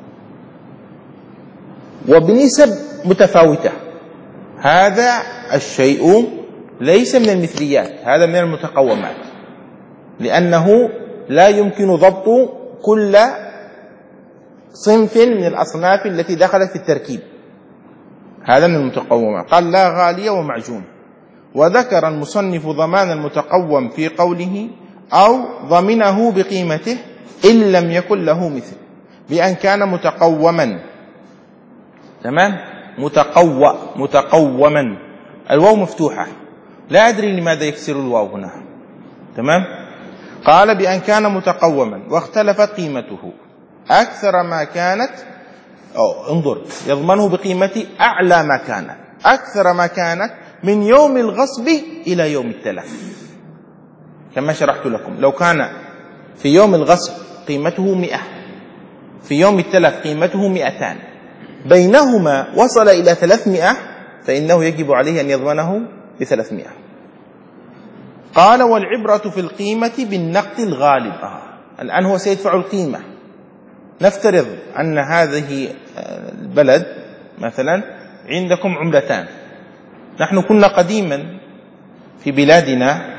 وبنسب متفاوتة. هذا الشيء ليس من المثليات، هذا من المتقومات، لأنه لا يمكن ضبط كل صنف من الأصناف التي دخلت في التركيب. هذا من المتقومات. قال لا غالية ومعجون. وذكر المصنف ضمان المتقوم في قوله أو ضمنه بقيمته إن لم يكن له مثل، بأن كان متقوما. تمام؟ متقوى متقوما، الواو مفتوحة، لا أدري لماذا يكسر الواو هنا. تمام؟ قال بأن كان متقوما واختلفت قيمته أكثر ما كانت، أو انظر، يضمنه بقيمة أعلى ما كانت، أكثر ما كانت من يوم الغصب إلى يوم التلف. كما شرحت لكم، لو كان في يوم الغصب قيمته مئة، في يوم التلف قيمته مئتان، بينهما وصل إلى ثلاثمائة، فإنه يجب عليه أن يضمنه بثلاثمائة. قال والعبرة في القيمة بالنقد الغالب. آه. الآن هو سيدفع القيمة. نفترض أن هذه البلد مثلا عندكم عملتان. نحن كنا قديما في بلادنا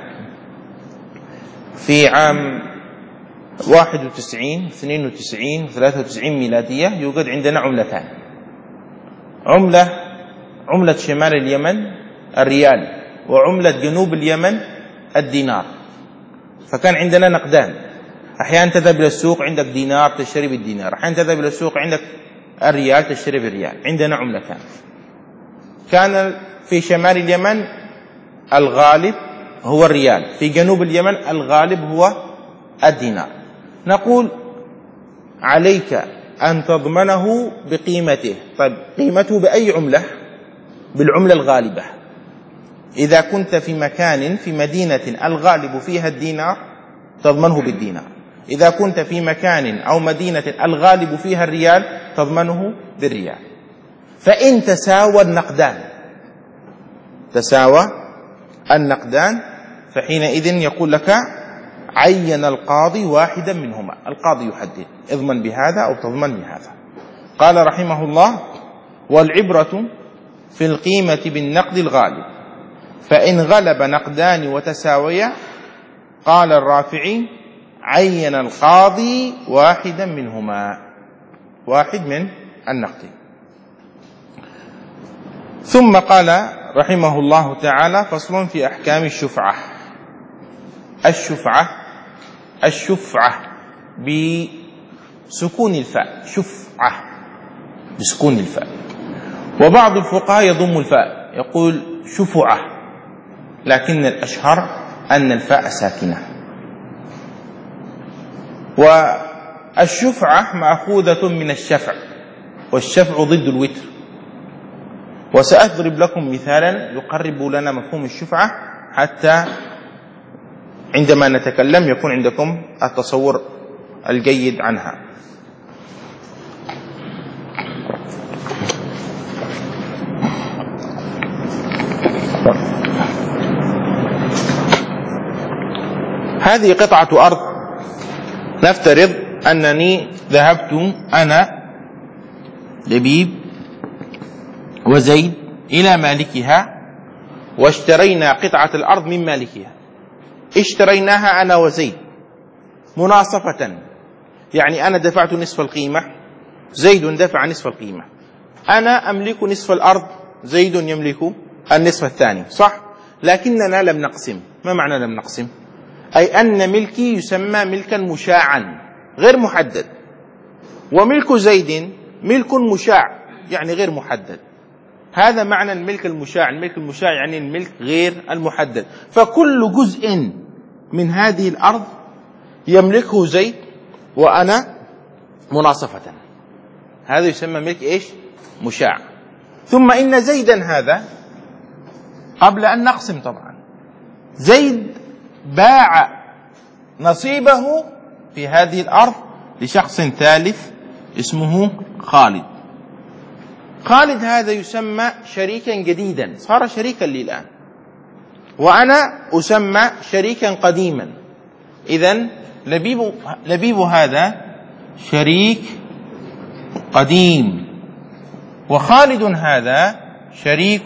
في عام واحد وتسعين اثنين وتسعين ثلاثة وتسعين ميلادية يوجد عندنا عملتان، عملة عملة شمال اليمن الريال، وعملة جنوب اليمن الدينار. فكان عندنا نقدان، أحيانا تذهب إلى السوق عندك دينار تشتري بالدينار، أحيانا تذهب إلى السوق عندك الريال تشتري بالريال. عندنا عملتان، كان في شمال اليمن الغالب هو الريال، في جنوب اليمن الغالب هو الدينار. نقول عليك أن تضمنه بقيمته. طيب قيمته بأي عملة؟ بالعملة الغالبة. إذا كنت في مكان في مدينة الغالب فيها الدينار تضمنه بالدينار، إذا كنت في مكان أو مدينة الغالب فيها الريال تضمنه بالريال. فإن تساوى النقدان تساوى النقدان فحينئذ يقول لك عين القاضي واحدا منهما، القاضي يحدد اضمن بهذا أو تضمن بهذا. قال رحمه الله والعبرة في القيمة بالنقد الغالب، فإن غلب نقدان وتساويا قال الرافعي عين القاضي واحدا منهما، واحد من النقد. ثم قال رحمه الله تعالى فصل في أحكام الشفعة. الشفعة الشفعة بسكون الفاء، شفعة بسكون الفاء، وبعض الفقهاء يضم الفاء يقول شفعة، لكن الأشهر أن الفاء ساكنة. والشفعة مأخوذة من الشفع، والشفع ضد الوتر. وسأضرب لكم مثالا يقرب لنا مفهوم الشفعة حتى عندما نتكلم يكون عندكم التصور الجيد عنها. هذه قطعة أرض، نفترض أنني ذهبت أنا لبيب وزيد إلى مالكها واشترينا قطعة الأرض من مالكها. اشتريناها أنا وزيد مناصفة، يعني أنا دفعت نصف القيمة، زيد دفع نصف القيمة. أنا أملك نصف الأرض، زيد يملك النصف الثاني، صح؟ لكننا لم نقسم. ما معنى لم نقسم؟ أي أن ملكي يسمى ملكا مشاعا غير محدد، وملك زيد ملك مشاع يعني غير محدد. هذا معنى الملك المشاع. الملك المشاع يعني الملك غير المحدد. فكل جزء من هذه الأرض يملكه زيد وأنا مناصفة، هذا يسمى ملك إيش؟ مشاع. ثم إن زيدا هذا قبل أن نقسم طبعا زيد باع نصيبه في هذه الأرض لشخص ثالث اسمه خالد. خالد هذا يسمى شريكا جديدا، صار شريكا لي الآن. وأنا أسمى شريكا قديما. إذن لبيب, لبيب هذا شريك قديم، وخالد هذا شريك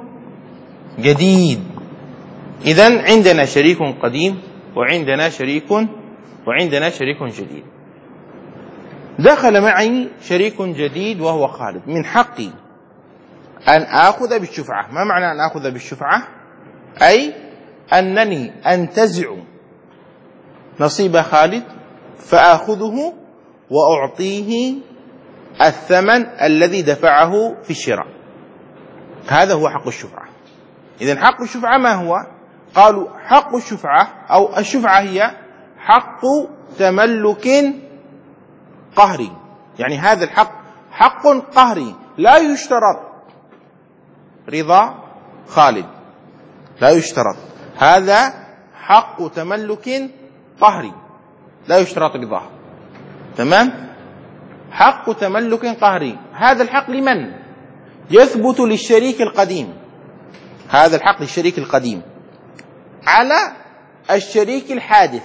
جديد. إذن عندنا شريك قديم وعندنا شريك وعندنا شريك جديد. دخل معي شريك جديد وهو خالد، من حقي أن آخذ بالشفعة. ما معنى أن آخذ بالشفعة؟ أي أنني أنتزع نصيب خالد فآخذه وأعطيه الثمن الذي دفعه في الشراء. هذا هو حق الشفعة. إذن حق الشفعة ما هو؟ قالوا حق الشفعة أو الشفعة هي حق تملك قهري. يعني هذا الحق حق قهري لا يشترط رضا خالد، لا يشترط. هذا حق تملك قهري لا يشترط رضاه. تمام؟ حق تملك قهري. هذا الحق لمن؟ يثبت للشريك القديم. هذا الحق للشريك القديم على الشريك الحادث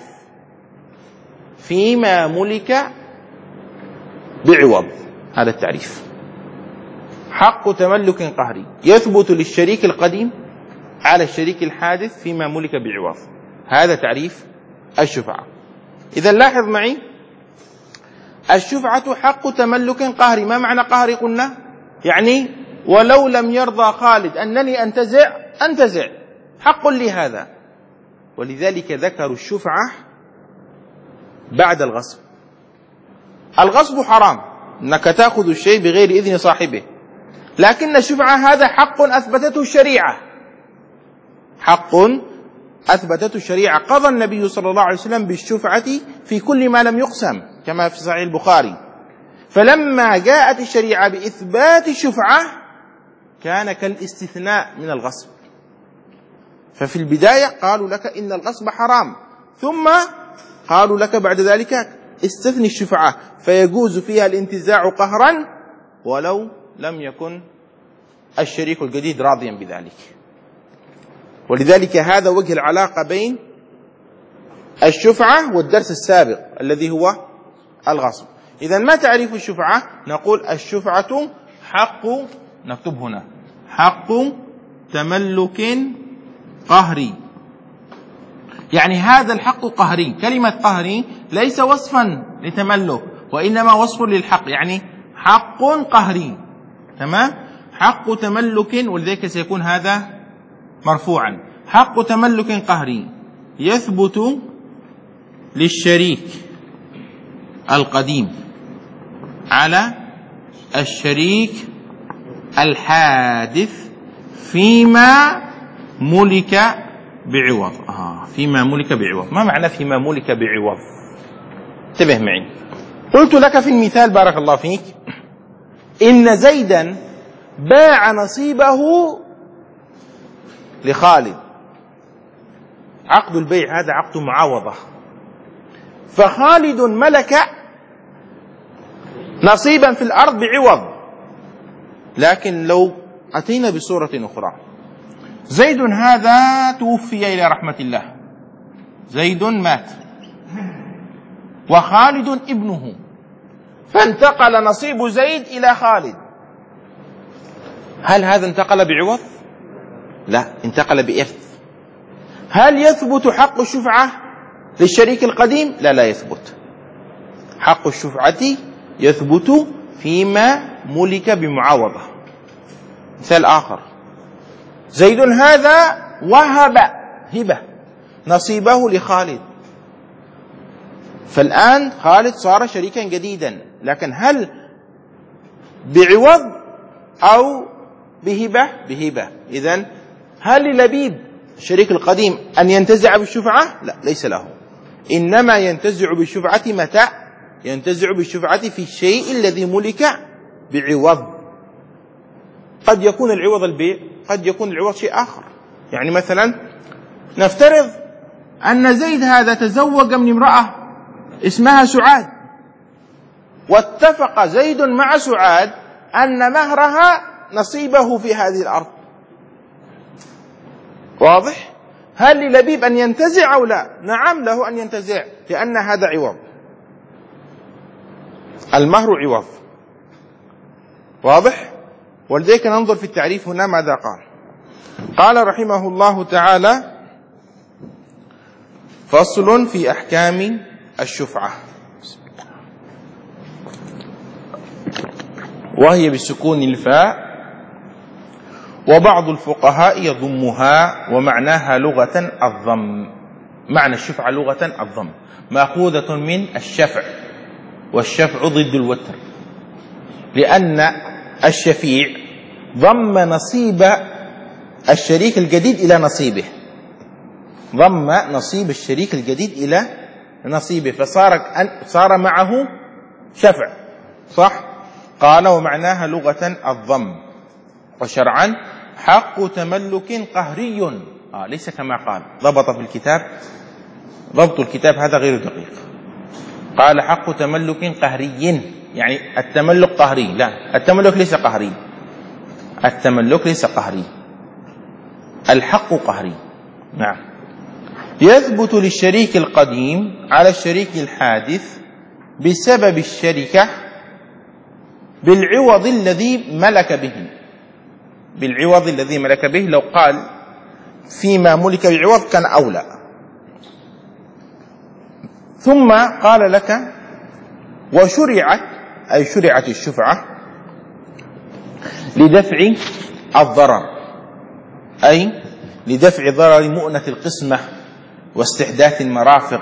فيما ملك بعوض. هذا التعريف. حق تملك قهري يثبت للشريك القديم على الشريك الحادث فيما ملك بعوض. هذا تعريف الشفعة. إذا لاحظ معي، الشفعة حق تملك قهري. ما معنى قهري؟ قلنا يعني ولو لم يرضى خالد أنني أنتزع أنتزع، حق لي هذا. ولذلك ذكروا الشفعة بعد الغصب. الغصب حرام، أنك تأخذ الشيء بغير إذن صاحبه، لكن الشفعة هذا حق أثبتته الشريعة، حق أثبتته الشريعة. قضى النبي صلى الله عليه وسلم بالشفعة في كل ما لم يقسم كما في صحيح البخاري. فلما جاءت الشريعة بإثبات الشفعة كان كالاستثناء من الغصب. ففي البداية قالوا لك إن الغصب حرام، ثم قالوا لك بعد ذلك استثني الشفعة فيجوز فيها الانتزاع قهرا ولو لم يكن الشريك الجديد راضيا بذلك. ولذلك هذا وجه العلاقة بين الشفعة والدرس السابق الذي هو الغصب. إذا ما تعريف الشفعة؟ نقول الشفعة حق، نكتب هنا، حق تملك قهري. يعني هذا الحق قهري. كلمة قهري ليس وصفا لتملك وإنما وصف للحق، يعني حق قهري. تمام؟ حق تملك، ولذلك سيكون هذا مرفوعا. حق تملك قهري يثبت للشريك القديم على الشريك الحادث فيما ملك بعوض. آه فيما ملك بعوض. ما معنى فيما ملك بعوض؟ انتبه معي. قلت لك في المثال بارك الله فيك إن زيدا باع نصيبه لخالد. عقد البيع هذا عقد معاوضة، فخالد ملك نصيبا في الأرض بعوض. لكن لو أتينا بصورة أخرى، زيد هذا توفي إلى رحمة الله، زيد مات وخالد ابنه، فانتقل نصيب زيد إلى خالد. هل هذا انتقل بعوض؟ لا، انتقل بإرث. هل يثبت حق الشفعة للشريك القديم؟ لا، لا يثبت. حق الشفعة يثبت فيما ملك بمعاوضة. مثال آخر، زيد هذا وهب هبة نصيبه لخالد، فالآن خالد صار شريكا جديدا، لكن هل بعوض أو بهبة؟ بهبة. إذن هل للبيب الشريك القديم أن ينتزع بالشفعة؟ لا، ليس له. إنما ينتزع بالشفعة متى؟ ينتزع بالشفعة في الشيء الذي ملك بعوض. قد يكون العوض البيع، قد يكون العوض شيء آخر. يعني مثلا نفترض أن زيد هذا تزوج من امرأة اسمها سعاد، واتفق زيد مع سعاد أن مهرها نصيبه في هذه الأرض. واضح؟ هل للبيب أن ينتزع أو لا؟ نعم له أن ينتزع، لأن هذا عوض، المهر عوض. واضح؟ ولذلك ننظر في التعريف هنا ماذا قال. قال رحمه الله تعالى: فصل في أحكام الشفعة، وهي بسكون الفاء، وبعض الفقهاء يضمها، ومعناها لغة الضم. معنى الشفعة لغة الضم، مأخوذة من الشفع، والشفع ضد الوتر، لأن الشفيع ضم نصيب الشريك الجديد إلى نصيبه، ضم نصيب الشريك الجديد إلى نصيبه، فصار صار معه شفع، صح؟ قال: ومعناها لغة الضم، وشرعا حق تملك قهري. آه ليس كما قال، ضبط في الكتاب، ضبط الكتاب هذا غير دقيق. قال: حق تملك قهري، يعني التملك قهري. لا، التملك ليس قهري، التملك ليس قهري، الحق قهري. نعم. يثبت للشريك القديم على الشريك الحادث بسبب الشركة بالعوض الذي ملك به، بالعوض الذي ملك به. لو قال فيما ملك بعوض كان أولى. ثم قال لك: وشرعت، أي شرعت الشفعة لدفع الضرر، أي لدفع ضرر مؤنة القسمة واستحداث المرافق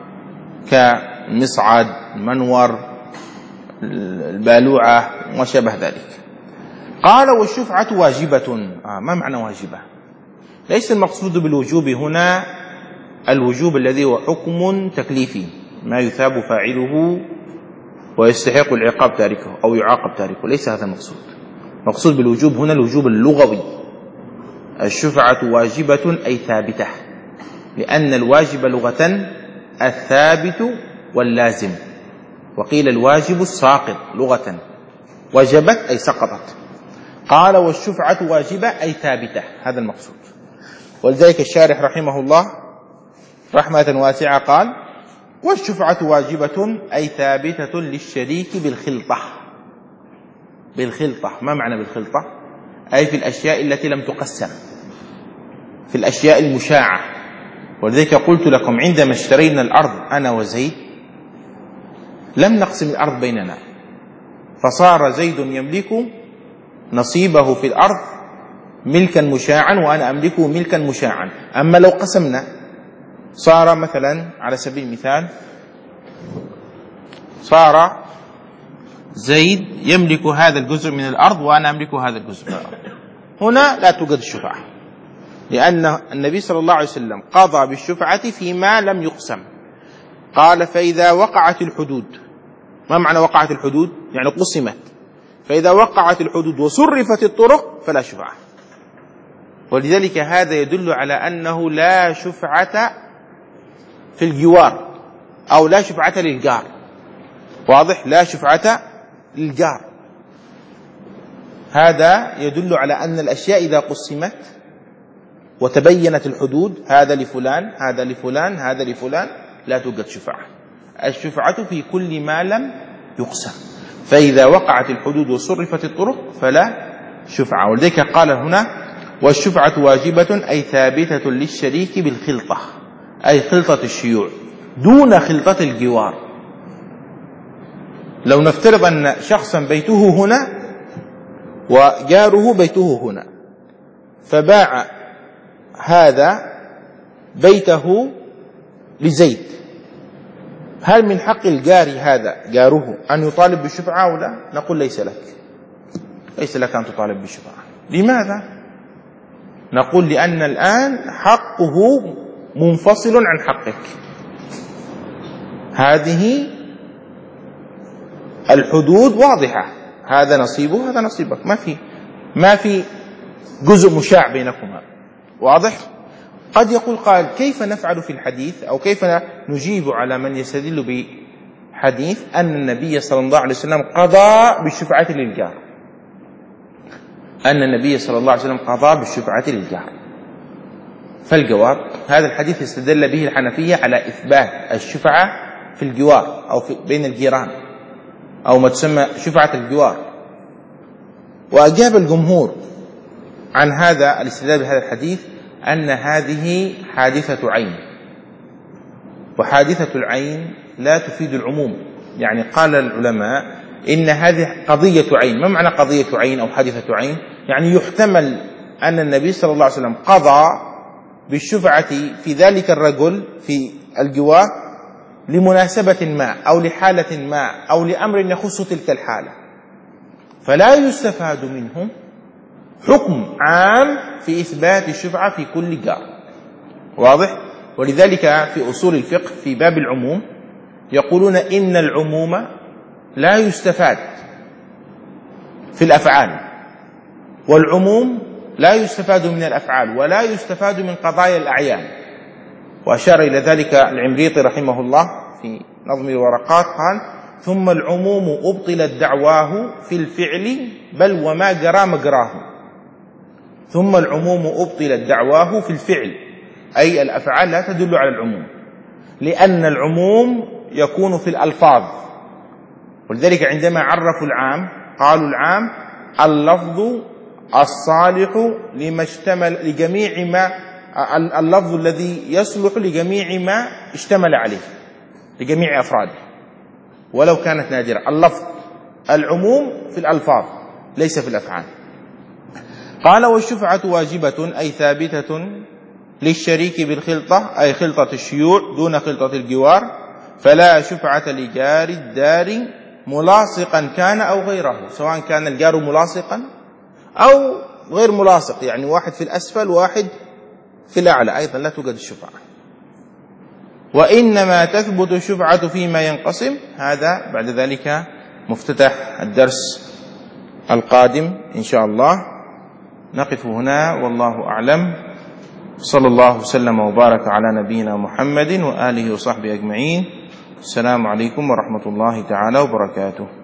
كمصعد، المنور، البالوعة وما شابه ذلك. قال: والشفعة واجبة. آه ما معنى واجبة؟ ليس المقصود بالوجوب هنا الوجوب الذي هو حكم تكليفي، ما يثاب فاعله ويستحق العقاب تاركه أو يعاقب تاركه، ليس هذا المقصود. المقصود بالوجوب هنا الوجوب اللغوي. الشفعة واجبة أي ثابتة، لأن الواجب لغة الثابت واللازم، وقيل الواجب الساقط لغة، وجبت أي سقطت. قال: والشفعة واجبة أي ثابتة، هذا المقصود. ولذلك الشارح رحمه الله رحمة واسعة قال: والشفعة واجبة أي ثابتة للشريك بالخلطة. بالخلطة، ما معنى بالخلطة؟ أي في الأشياء التي لم تقسم، في الأشياء المشاعة. ولذلك قلت لكم عندما اشترينا الأرض أنا وزيد لم نقسم الأرض بيننا، فصار زيد يملك نصيبه في الأرض ملكا مشاعا وأنا أملكه ملكا مشاعا. أما لو قسمنا صار مثلا على سبيل المثال صار زيد يملك هذا الجزء من الأرض وأنا أملك هذا الجزء من الأرض، هنا لا توجد الشفعة، لأن النبي صلى الله عليه وسلم قضى بالشفعة فيما لم يقسم. قال: فإذا وقعت الحدود. ما معنى وقعت الحدود؟ يعني قسمت. فإذا وقعت الحدود وصرفت الطرق فلا شفعة. ولذلك هذا يدل على أنه لا شفعة في الجوار، أو لا شفعة للجار. واضح؟ لا شفعة للجار. هذا يدل على أن الأشياء إذا قسمت وتبينت الحدود، هذا لفلان، هذا لفلان، هذا لفلان، لا توجد شفعة. الشفعة في كل ما لم يقسم. فإذا وقعت الحدود وصرفت الطرق فلا شفعة. ولذلك قال هنا: والشفعة واجبة أي ثابتة للشريك بالخلطة، أي خلطة الشيوع دون خلطة الجوار. لو نفترض أن شخصا بيته هنا وجاره بيته هنا، فباع هذا بيته لزيد، هل من حق الجار هذا جاره أن يطالب بالشفعة أو لا؟ نقول ليس لك، ليس لك أن تطالب بالشفعة. لماذا؟ نقول لأن الآن حقه منفصل عن حقك. هذه الحدود واضحة، هذا نصيبه هذا نصيبك، ما في ما في جزء مشاع بينكما. واضح؟ قد يقول قال: كيف نفعل في الحديث، أو كيف نجيب على من يستدل بحديث أن النبي صلى الله عليه وسلم قضى بالشفعة للجار، أن النبي صلى الله عليه وسلم قضى بالشفعة للجار. فالجوار هذا الحديث استدل به الحنفية على إثبات الشفعة في الجوار أو في بين الجيران أو ما تسمى شفعة الجوار. وأجاب الجمهور عن هذا الاستدلال بهذا الحديث أن هذه حادثة عين، وحادثة العين لا تفيد العموم. يعني قال العلماء إن هذه قضية عين. ما معنى قضية عين أو حادثة عين؟ يعني يحتمل أن النبي صلى الله عليه وسلم قضى بالشفعة في ذلك الرجل في الجوار لمناسبة ما أو لحالة ما أو لأمر يخص تلك الحالة، فلا يستفاد منه حكم عام في إثبات الشفعة في كل جار. واضح؟ ولذلك في أصول الفقه في باب العموم يقولون إن العموم لا يستفاد في الأفعال، والعموم لا يستفاد من الأفعال ولا يستفاد من قضايا الأعيان. وأشار إلى ذلك العمريطي رحمه الله في نظم الورقات، قال: ثم العموم أبطلت دعواه في الفعل بل وما جرى مجراه. ثم العموم أبطلت دعواه في الفعل، أي الأفعال لا تدل على العموم، لأن العموم يكون في الألفاظ. ولذلك عندما عرفوا العام قالوا العام اللفظ الصالح لما اشتمل لجميع ما اللفظ الذي يصلح لجميع ما اشتمل عليه، لجميع أفراده ولو كانت نادرة. اللفظ العموم في الألفاظ ليس في الأفعال. قال: والشفعة واجبة أي ثابتة للشريك بالخلطة، أي خلطة الشيوع دون خلطة الجوار، فلا شفعة لجار الدار ملاصقا كان أو غيره، سواء كان الجار ملاصقا أو غير ملاصق، يعني واحد في الأسفل وواحد في الأعلى، أيضا لا توجد الشفعة. وإنما تثبت الشفعة فيما ينقسم. هذا بعد ذلك مفتتح الدرس القادم إن شاء الله. نقف هنا والله أعلم. صلى الله وسلم وبارك على نبينا محمد وآله وصحبه أجمعين. السلام عليكم ورحمة الله تعالى وبركاته.